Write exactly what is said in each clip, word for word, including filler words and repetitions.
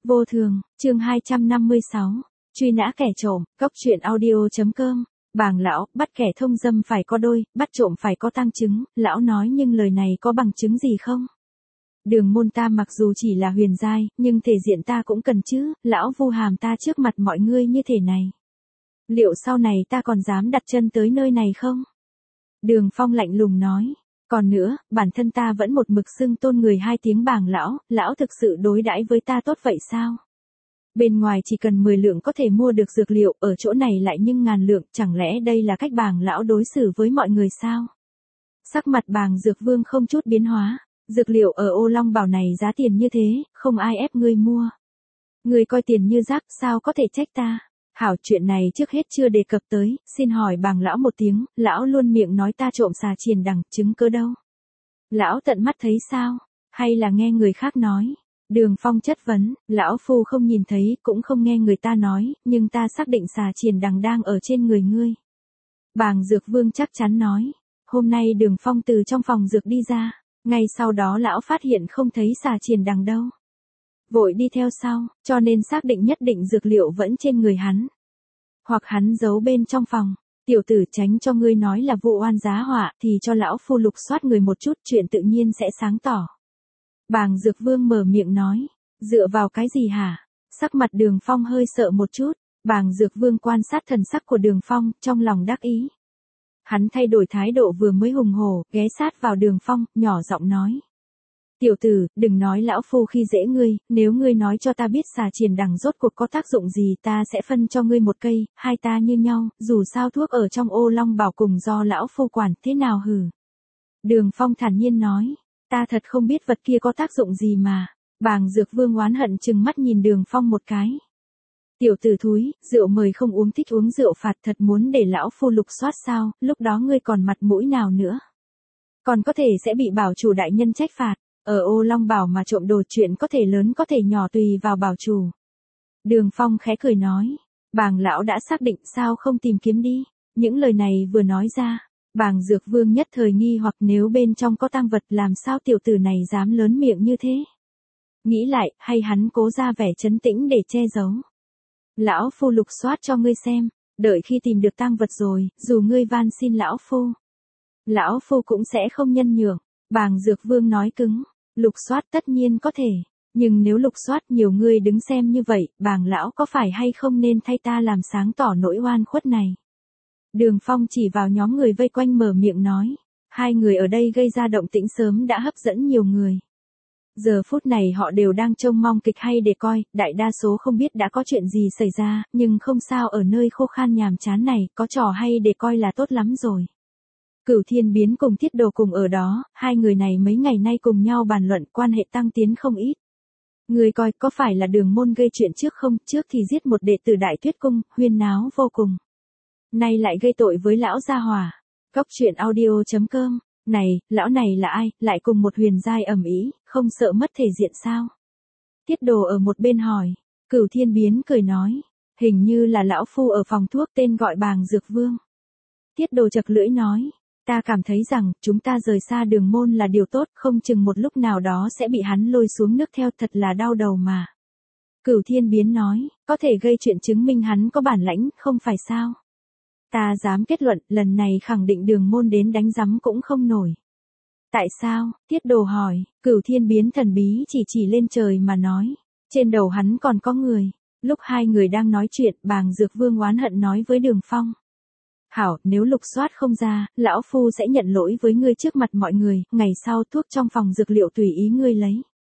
Vô thường, chương hai trăm năm mươi sáu, truy nã kẻ trộm, góc truyện audio.com. Bàng lão, bắt kẻ thông dâm phải có đôi, bắt trộm phải có tang chứng, lão nói nhưng lời này có bằng chứng gì không? Đường môn ta mặc dù chỉ là huyền giai, nhưng thể diện ta cũng cần chứ, lão vu hàm ta trước mặt mọi người như thế này. Liệu sau này ta còn dám đặt chân tới nơi này không? Đường Phong lạnh lùng nói. Còn nữa, bản thân ta vẫn một mực xưng tôn người hai tiếng bàng lão, lão thực sự đối đãi với ta tốt vậy sao? Bên ngoài chỉ cần mười lượng có thể mua được dược liệu, ở chỗ này lại nhưng ngàn lượng, chẳng lẽ đây là cách bàng lão đối xử với mọi người sao? Sắc mặt bàng dược vương không chút biến hóa, dược liệu ở Ô Long Bảo này giá tiền như thế, không ai ép ngươi mua. Ngươi coi tiền như rác, sao có thể trách ta? Hảo, chuyện này trước hết chưa đề cập tới, xin hỏi bàng lão một tiếng, lão luôn miệng nói ta trộm xà triền đằng, chứng cứ đâu? Lão tận mắt thấy sao? Hay là nghe người khác nói? Đường Phong chất vấn, lão phu không nhìn thấy, cũng không nghe người ta nói, nhưng ta xác định xà triền đằng đang ở trên người ngươi. Bàng dược vương chắc chắn nói, hôm nay Đường Phong từ trong phòng dược đi ra, ngay sau đó lão phát hiện không thấy xà triền đằng đâu. Vội đi theo sau, cho nên xác định nhất định dược liệu vẫn trên người hắn. Hoặc hắn giấu bên trong phòng, tiểu tử tránh cho ngươi nói là vụ oan giá họa thì cho lão phu lục soát người một chút, chuyện tự nhiên sẽ sáng tỏ. Bàng dược vương mở miệng nói, dựa vào cái gì hả? Sắc mặt Đường Phong hơi sợ một chút, bàng dược vương quan sát thần sắc của Đường Phong, trong lòng đắc ý. Hắn thay đổi thái độ vừa mới hùng hổ, ghé sát vào Đường Phong, nhỏ giọng nói. Tiểu tử, đừng nói lão phu khi dễ ngươi, nếu ngươi nói cho ta biết xà triền đằng rốt cuộc có tác dụng gì ta sẽ phân cho ngươi một cây, hai ta như nhau, dù sao thuốc ở trong Ô Long Bảo cùng do lão phu quản, thế nào hử? Đường Phong thản nhiên nói, ta thật không biết vật kia có tác dụng gì mà. Bàng dược vương oán hận chừng mắt nhìn Đường Phong một cái. Tiểu tử thúi, rượu mời không uống thích uống rượu phạt, thật muốn để lão phu lục soát sao, lúc đó ngươi còn mặt mũi nào nữa? Còn có thể sẽ bị bảo chủ đại nhân trách phạt. Ở Ô Long Bảo mà trộm đồ chuyện có thể lớn có thể nhỏ tùy vào bảo chủ. Đường Phong khẽ cười nói, bàng lão đã xác định sao không tìm kiếm đi. Những lời này vừa nói ra, bàng dược vương nhất thời nghi hoặc nếu bên trong có tang vật làm sao tiểu tử này dám lớn miệng như thế. Nghĩ lại, hay hắn cố ra vẻ trấn tĩnh để che giấu. Lão phu lục soát cho ngươi xem, đợi khi tìm được tang vật rồi, dù ngươi van xin lão phu. Lão phu cũng sẽ không nhân nhượng, bàng dược vương nói cứng. Lục soát tất nhiên có thể, nhưng nếu lục soát nhiều người đứng xem như vậy, bàng lão có phải hay không nên thay ta làm sáng tỏ nỗi oan khuất này. Đường Phong chỉ vào nhóm người vây quanh mở miệng nói, hai người ở đây gây ra động tĩnh sớm đã hấp dẫn nhiều người. Giờ phút này họ đều đang trông mong kịch hay để coi, đại đa số không biết đã có chuyện gì xảy ra, nhưng không sao, ở nơi khô khan nhàm chán này, có trò hay để coi là tốt lắm rồi. Cửu Thiên Biến cùng Tiết Đồ cùng ở đó, hai người này mấy ngày nay cùng nhau bàn luận, quan hệ tăng tiến không ít. Người coi có phải là Đường môn gây chuyện trước không, trước thì giết một đệ tử Đại Tuyết Cung, huyên náo vô cùng. Nay lại gây tội với lão gia hỏa. Góc truyện audio.com, này, lão này là ai, lại cùng một huyền giai ầm ĩ, không sợ mất thể diện sao? Tiết Đồ ở một bên hỏi, Cửu Thiên Biến cười nói, hình như là lão phu ở phòng thuốc tên gọi bàng dược vương. Tiết Đồ chật lưỡi nói, ta cảm thấy rằng, chúng ta rời xa Đường môn là điều tốt, không chừng một lúc nào đó sẽ bị hắn lôi xuống nước theo, thật là đau đầu mà. Cửu Thiên Biến nói, có thể gây chuyện chứng minh hắn có bản lãnh, không phải sao? Ta dám kết luận, lần này khẳng định Đường môn đến đánh rắm cũng không nổi. Tại sao? Tiết Đồ hỏi, Cửu Thiên Biến thần bí chỉ chỉ lên trời mà nói, trên đầu hắn còn có người. Lúc hai người đang nói chuyện, bàng dược vương oán hận nói với Đường Phong. Hảo, nếu lục soát không ra, lão phu sẽ nhận lỗi với ngươi trước mặt mọi người, ngày sau thuốc trong phòng dược liệu tùy ý ngươi lấy.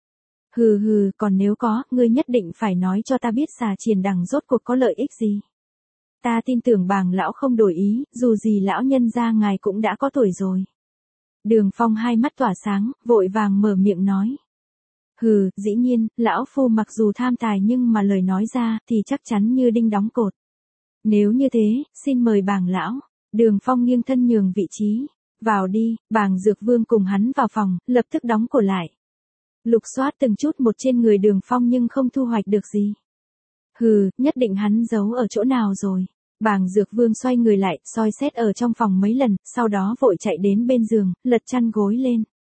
Hừ hừ, còn nếu có, ngươi nhất định phải nói cho ta biết xà triền đằng rốt cuộc có lợi ích gì. Ta tin tưởng bàng lão không đổi ý, dù gì lão nhân gia ngài cũng đã có tuổi rồi. Đường Phong hai mắt tỏa sáng, vội vàng mở miệng nói. Hừ, dĩ nhiên, lão phu mặc dù tham tài nhưng mà lời nói ra thì chắc chắn như đinh đóng cột. Nếu như thế, xin mời bàng lão. Đường Phong nghiêng thân nhường vị trí. Vào đi, bàng dược vương cùng hắn vào phòng, lập tức đóng cửa lại. Lục soát từng chút một trên người Đường Phong nhưng không thu hoạch được gì. Hừ, nhất định hắn giấu ở chỗ nào rồi. Bàng dược vương xoay người lại, soi xét ở trong phòng mấy lần, sau đó vội chạy đến bên giường, lật chăn gối lên.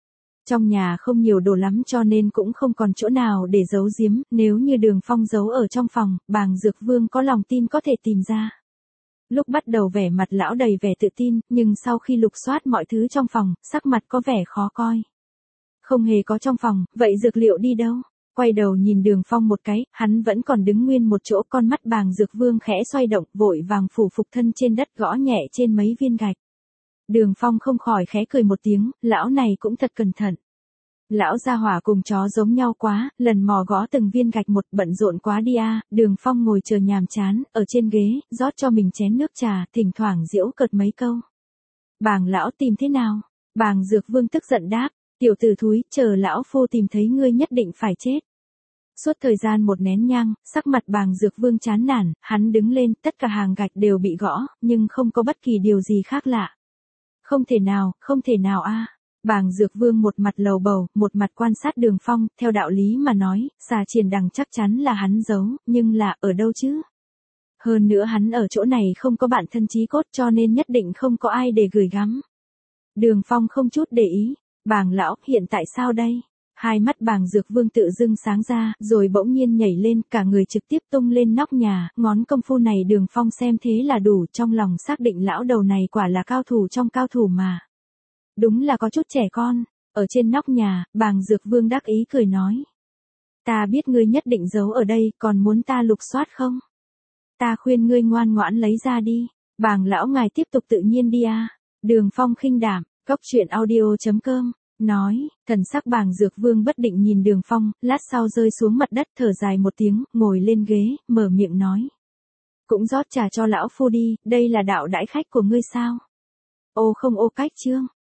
Trong nhà không nhiều đồ lắm cho nên cũng không còn chỗ nào để giấu giếm, nếu như Đường Phong giấu ở trong phòng, Bàng Dược Vương có lòng tin có thể tìm ra. Lúc bắt đầu vẻ mặt lão đầy vẻ tự tin, nhưng sau khi lục soát mọi thứ trong phòng, sắc mặt có vẻ khó coi. Không hề có trong phòng, vậy dược liệu đi đâu? Quay đầu nhìn Đường Phong một cái, hắn vẫn còn đứng nguyên một chỗ, con mắt Bàng Dược Vương khẽ xoay động, vội vàng phủ phục thân trên đất gõ nhẹ trên mấy viên gạch. Đường Phong không khỏi khẽ cười một tiếng, lão này cũng thật cẩn thận. Lão gia hỏa cùng chó giống nhau quá, lần mò gõ từng viên gạch một, bận rộn quá đi a. Đường Phong ngồi chờ nhàm chán, ở trên ghế, rót cho mình chén nước trà, thỉnh thoảng giễu cợt mấy câu. Bàng lão tìm thế nào? Bàng Dược Vương tức giận đáp, tiểu tử thúi, chờ lão phu tìm thấy ngươi nhất định phải chết. Suốt thời gian một nén nhang, sắc mặt Bàng Dược Vương chán nản, hắn đứng lên, tất cả hàng gạch đều bị gõ, nhưng không có bất kỳ điều gì khác lạ. Không thể nào, không thể nào a. Bàng Dược Vương một mặt lầu bầu, một mặt quan sát Đường Phong, theo đạo lý mà nói, xà triển đằng chắc chắn là hắn giấu, nhưng là, ở đâu chứ? Hơn nữa hắn ở chỗ này không có bạn thân chí cốt cho nên nhất định không có ai để gửi gắm. Đường Phong không chút để ý, Bàng lão, hiện tại sao đây? Hai mắt Bàng Dược Vương tự dưng sáng ra, rồi bỗng nhiên nhảy lên, cả người trực tiếp tung lên nóc nhà, ngón công phu này Đường Phong xem thế là đủ, trong lòng xác định lão đầu này quả là cao thủ trong cao thủ mà. Đúng là có chút trẻ con. Ở trên nóc nhà, Bàng Dược Vương đắc ý cười nói. Ta biết ngươi nhất định giấu ở đây, còn muốn ta lục soát không? Ta khuyên ngươi ngoan ngoãn lấy ra đi. Bàng lão ngài tiếp tục tự nhiên đi a. Đường Phong khinh đảm, cốc truyện audio chấm com, nói, thần sắc Bàng Dược Vương bất định nhìn Đường Phong, lát sau rơi xuống mặt đất thở dài một tiếng, ngồi lên ghế, mở miệng nói. Cũng rót trà cho lão phu đi, đây là đạo đãi khách của ngươi sao? Ô không ô cách chương.